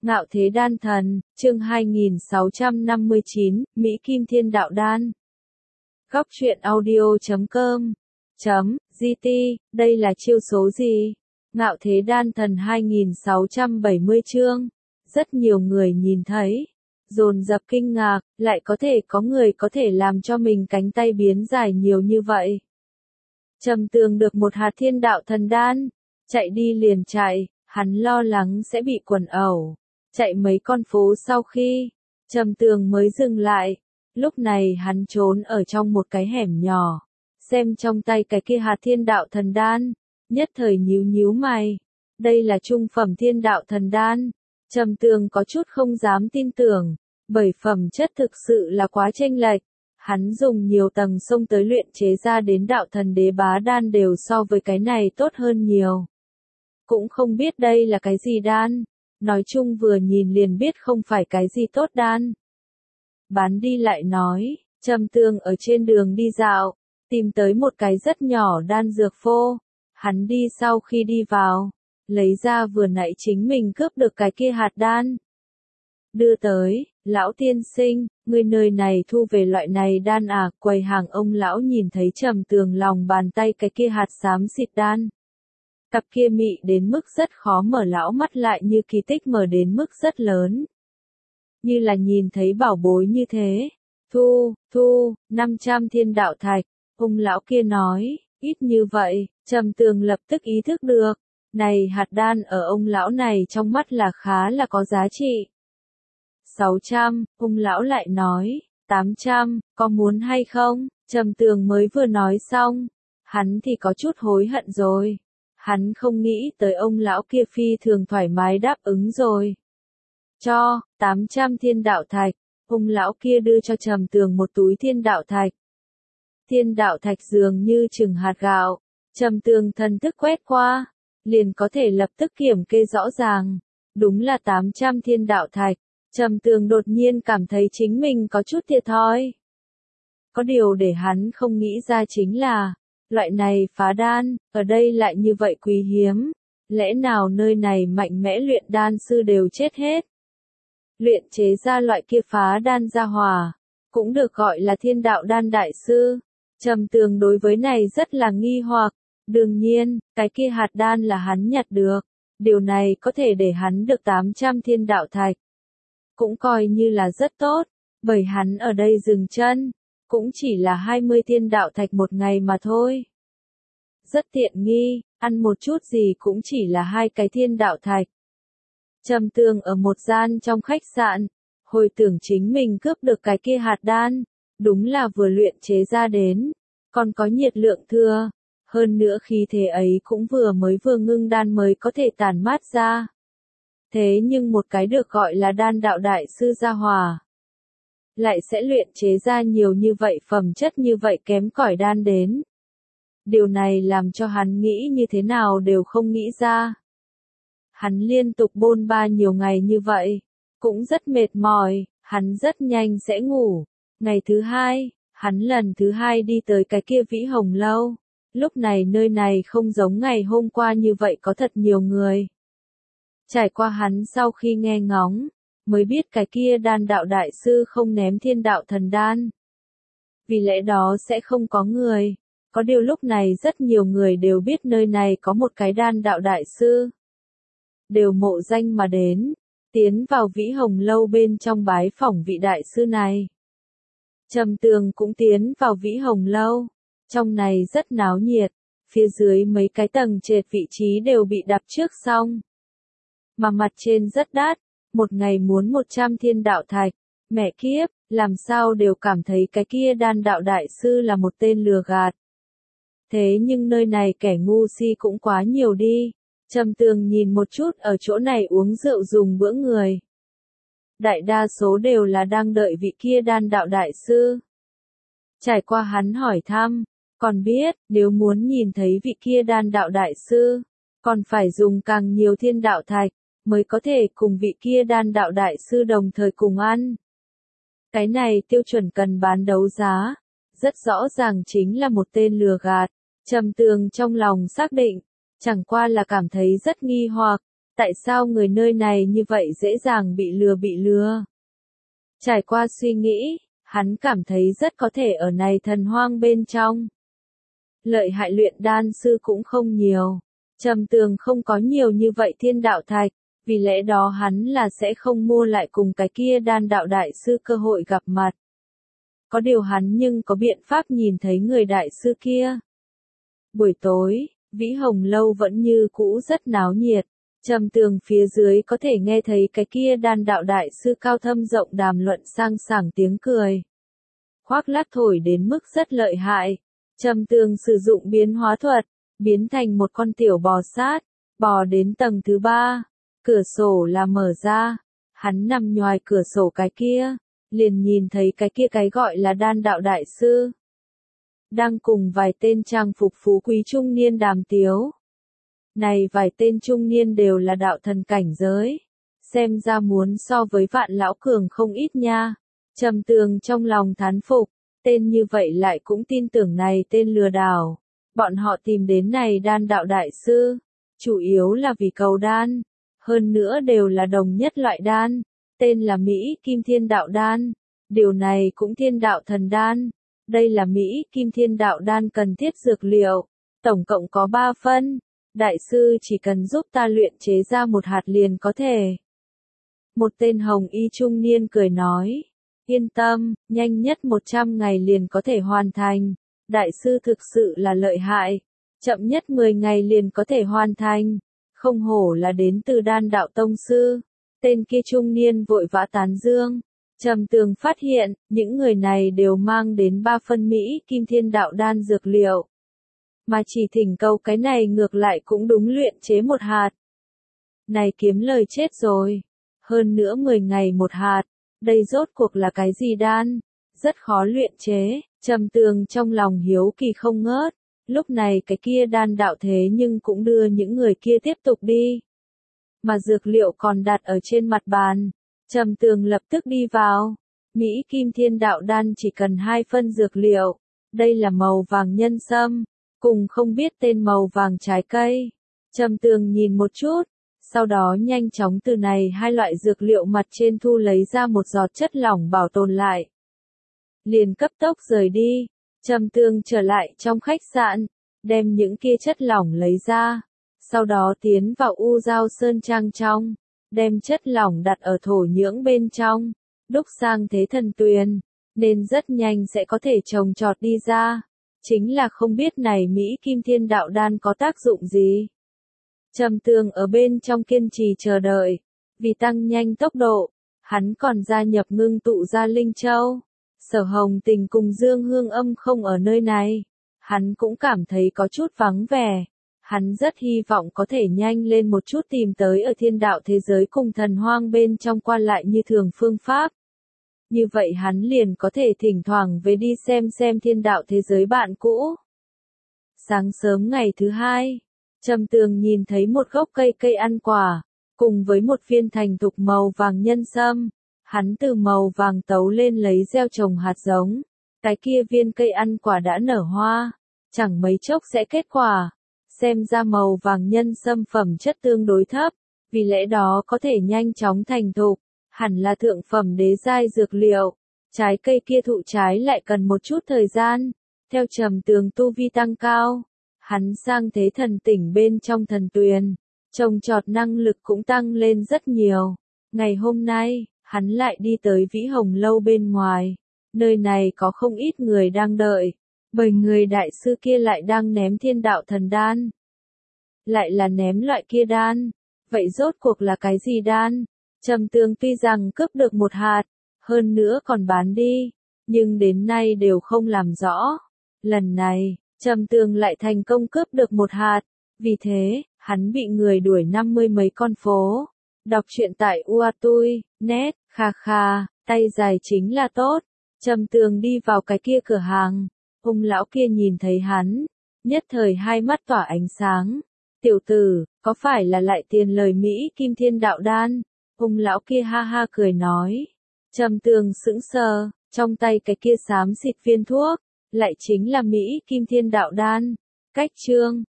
Ngạo Thế Đan Thần, chương 2659, Mỹ Kim Thiên Đạo Đan. Góc truyện audio.com.gt, đây là chiêu số gì? Ngạo Thế Đan Thần 2670 chương. Rất nhiều người nhìn thấy, dồn dập kinh ngạc, lại có người có thể làm cho mình cánh tay biến dài nhiều như vậy. Trầm Tường được một hạt thiên đạo thần đan, chạy đi liền chạy, hắn lo lắng sẽ bị quần ẩu. Chạy mấy con phố sau khi Trầm Tường mới dừng lại, lúc này hắn trốn ở trong một cái hẻm nhỏ, xem trong tay cái kia hạt thiên đạo thần đan, nhất thời nhíu mày. Đây là trung phẩm thiên đạo thần đan. Trầm Tường có chút không dám tin tưởng, bởi phẩm chất thực sự là quá chênh lệch. Hắn dùng nhiều tầng xông tới luyện chế ra đến đạo thần đế bá đan đều so với cái này tốt hơn nhiều. Cũng không biết đây là cái gì đan. Nói chung vừa nhìn liền biết không phải cái gì tốt đan. Bán đi lại nói, Trầm Tường ở trên đường đi dạo, tìm tới một cái rất nhỏ đan dược phô. Hắn đi sau khi đi vào, lấy ra vừa nãy chính mình cướp được cái kia hạt đan. Đưa tới, lão tiên sinh, người nơi này thu về loại này đan à? Quầy hàng ông lão nhìn thấy Trầm Tường lòng bàn tay cái kia hạt xám xịt đan. Cặp kia mị đến mức rất khó mở, lão mắt lại như kỳ tích mở đến mức rất lớn. Như là nhìn thấy bảo bối như thế. Thu, 500 thiên đạo thạch. Ông lão kia nói, ít như vậy. Trầm Tường lập tức ý thức được. Này hạt đan ở ông lão này trong mắt là khá là có giá trị. 600, ông lão lại nói, 800, có muốn hay không? Trầm Tường mới vừa nói xong, hắn thì có chút hối hận rồi. Hắn không nghĩ tới ông lão kia phi thường thoải mái đáp ứng rồi. Cho, 800 thiên đạo thạch, ông lão kia đưa cho Trầm Tường một túi thiên đạo thạch. Thiên đạo thạch dường như chừng hạt gạo, Trầm Tường thần thức quét qua, liền có thể lập tức kiểm kê rõ ràng. Đúng là 800 thiên đạo thạch. Trầm Tường đột nhiên cảm thấy chính mình có chút thiệt thòi. Có điều để hắn không nghĩ ra chính là, loại này phá đan, ở đây lại như vậy quý hiếm. Lẽ nào nơi này mạnh mẽ luyện đan sư đều chết hết? Luyện chế ra loại kia phá đan gia hỏa, cũng được gọi là thiên đạo đan đại sư. Trầm Tường đối với này rất là nghi hoặc. Đương nhiên, cái kia hạt đan là hắn nhặt được. Điều này có thể để hắn được 800 thiên đạo thạch. Cũng coi như là rất tốt, bởi hắn ở đây dừng chân, cũng chỉ là 20 thiên đạo thạch một ngày mà thôi. Rất tiện nghi, ăn một chút gì cũng chỉ là 2 cái thiên đạo thạch. Trầm Tường ở một gian trong khách sạn, hồi tưởng chính mình cướp được cái kia hạt đan, đúng là vừa luyện chế ra đến, còn có nhiệt lượng thừa, hơn nữa khí thế ấy cũng vừa ngưng đan mới có thể tản mát ra. Thế nhưng một cái được gọi là đan đạo đại sư gia hỏa, lại sẽ luyện chế ra nhiều như vậy phẩm chất như vậy kém cỏi đan đến. Điều này làm cho hắn nghĩ như thế nào đều không nghĩ ra. Hắn liên tục bôn ba nhiều ngày như vậy, cũng rất mệt mỏi, hắn rất nhanh sẽ ngủ. Ngày thứ hai, hắn lần thứ hai đi tới cái kia Vĩ Hồng lâu. Lúc này nơi này không giống ngày hôm qua như vậy có thật nhiều người. Trải qua hắn sau khi nghe ngóng, mới biết cái kia đan đạo đại sư không ném thiên đạo thần đan. Vì lẽ đó sẽ không có người. Có điều lúc này rất nhiều người đều biết nơi này có một cái đan đạo đại sư. Đều mộ danh mà đến, tiến vào Vĩ Hồng lâu bên trong bái phỏng vị đại sư này. Trầm Tường cũng tiến vào Vĩ Hồng lâu. Trong này rất náo nhiệt, phía dưới mấy cái tầng trệt vị trí đều bị đặt trước xong. Mà mặt trên rất đắt, một ngày muốn 100 thiên đạo thạch. Mẹ kiếp, làm sao đều cảm thấy cái kia đan đạo đại sư là một tên lừa gạt. Thế nhưng nơi này kẻ ngu si cũng quá nhiều đi. Trầm Tường nhìn một chút ở chỗ này uống rượu dùng bữa người. Đại đa số đều là đang đợi vị kia đan đạo đại sư. Trải qua hắn hỏi thăm, còn biết nếu muốn nhìn thấy vị kia đan đạo đại sư, còn phải dùng càng nhiều thiên đạo thạch, mới có thể cùng vị kia đan đạo đại sư đồng thời cùng ăn. Cái này tiêu chuẩn cần bán đấu giá, rất rõ ràng chính là một tên lừa gạt. Trầm Tường trong lòng xác định, chẳng qua là cảm thấy rất nghi hoặc, Tại sao người nơi này như vậy dễ dàng bị lừa? Trải qua suy nghĩ, hắn cảm thấy rất có thể ở này thần hoang bên trong. Lợi hại luyện đan sư cũng không nhiều. Trầm Tường không có nhiều như vậy thiên đạo thạch, vì lẽ đó hắn là sẽ không mua lại cùng cái kia đan đạo đại sư cơ hội gặp mặt. Có điều hắn nhưng có biện pháp nhìn thấy người đại sư kia. Buổi tối, Vĩ Hồng lâu vẫn như cũ rất náo nhiệt. Trầm Tường phía dưới có thể nghe thấy cái kia đan đạo đại sư cao thâm rộng đàm luận sang sảng tiếng cười. Khoác lác thổi đến mức rất lợi hại. Trầm Tường sử dụng biến hóa thuật, biến thành một con tiểu bò sát, bò đến tầng thứ 3. Cửa sổ là mở ra. Hắn nằm ngoài cửa sổ cái kia, liền nhìn thấy cái kia cái gọi là đan đạo đại sư. Đang cùng vài tên trang phục phú quý trung niên đàm tiếu. Này vài tên trung niên đều là đạo thần cảnh giới. Xem ra muốn so với Vạn lão cường không ít nha. Trầm Tường trong lòng thán phục, tên như vậy lại cũng tin tưởng này tên lừa đảo. Bọn họ tìm đến này đan đạo đại sư, chủ yếu là vì cầu đan, hơn nữa đều là đồng nhất loại đan, tên là Mỹ Kim Thiên Đạo Đan. Điều này cũng Thiên Đạo Thần Đan. Đây là Mỹ Kim Thiên Đạo Đan cần thiết dược liệu, tổng cộng có 3 phân. Đại sư chỉ cần giúp ta luyện chế ra một hạt liền có thể. Một tên hồng y trung niên cười nói, yên tâm, nhanh nhất 100 ngày liền có thể hoàn thành. Đại sư thực sự là lợi hại, chậm nhất 10 ngày liền có thể hoàn thành. Không hổ là đến từ đan đạo tông sư. Tên kia trung niên vội vã tán dương. Trầm Tường phát hiện, những người này đều mang đến 3 phân Mỹ Kim Thiên Đạo Đan dược liệu. Mà chỉ thỉnh cầu cái này ngược lại cũng đúng luyện chế một hạt. Này kiếm lời chết rồi. Hơn nữa 10 ngày một hạt. Đây rốt cuộc là cái gì đan? Rất khó luyện chế. Trầm Tường trong lòng hiếu kỳ không ngớt. Lúc này cái kia đan đạo thế nhưng cũng đưa những người kia tiếp tục đi. Mà dược liệu còn đặt ở trên mặt bàn. Trầm Tường lập tức đi vào. Mỹ Kim Thiên Đạo Đan chỉ cần 2 phân dược liệu. Đây là màu vàng nhân sâm, cùng không biết tên màu vàng trái cây. Trầm Tường nhìn một chút, sau đó nhanh chóng từ này 2 loại dược liệu mặt trên thu lấy ra một giọt chất lỏng bảo tồn lại. Liền cấp tốc rời đi. Trầm Tường trở lại trong khách sạn, đem những kia chất lỏng lấy ra, sau đó tiến vào U Giao Sơn Trang trong, đem chất lỏng đặt ở thổ nhưỡng bên trong, đúc sang thế thần tuyền, nên rất nhanh sẽ có thể trồng trọt đi ra. Chính là không biết này Mỹ Kim Thiên Đạo Đan có tác dụng gì. Trầm Tường ở bên trong kiên trì chờ đợi, vì tăng nhanh tốc độ, hắn còn gia nhập ngưng tụ ra Linh Châu. Sở Hồng Tình cùng Dương Hương Âm không ở nơi này, hắn cũng cảm thấy có chút vắng vẻ. Hắn rất hy vọng có thể nhanh lên một chút tìm tới ở thiên đạo thế giới cùng thần hoang bên trong qua lại như thường phương pháp. Như vậy hắn liền có thể thỉnh thoảng về đi xem thiên đạo thế giới bạn cũ. Sáng sớm ngày thứ 2, Trầm Tường nhìn thấy một gốc cây ăn quả, cùng với một viên thành thục màu vàng nhân sâm. Hắn từ màu vàng tấu lên lấy gieo trồng hạt giống. Cái kia viên cây ăn quả đã nở hoa, chẳng mấy chốc sẽ kết quả. Xem ra màu vàng nhân sâm phẩm chất tương đối thấp, vì lẽ đó có thể nhanh chóng thành thục, hẳn là thượng phẩm đế giai dược liệu. Trái cây kia thụ trái lại cần một chút thời gian. Theo Trầm Tường tu vi tăng cao, hắn sang thế thần tỉnh bên trong thần tuyền, trồng trọt năng lực cũng tăng lên rất nhiều. Ngày hôm nay, hắn lại đi tới Vĩ Hồng lâu bên ngoài. Nơi này có không ít người đang đợi, bởi người đại sư kia lại đang ném thiên đạo thần đan. Lại là ném loại kia đan. Vậy rốt cuộc là cái gì đan? Trầm Tường tuy rằng cướp được một hạt, hơn nữa còn bán đi, nhưng đến nay đều không làm rõ. Lần này, Trầm Tường lại thành công cướp được một hạt, vì thế, hắn bị người đuổi 50 mấy con phố. Đọc truyện tại Uatui, net, kha kha, tay dài chính là tốt. Trầm Tường đi vào cái kia cửa hàng, ông lão kia nhìn thấy hắn, nhất thời hai mắt tỏa ánh sáng. Tiểu tử, có phải là lại tiền lời Mỹ Kim Thiên Đạo Đan? Ông lão kia ha ha cười nói. Trầm Tường sững sờ, trong tay cái kia xám xịt viên thuốc, lại chính là Mỹ Kim Thiên Đạo Đan. Cách chương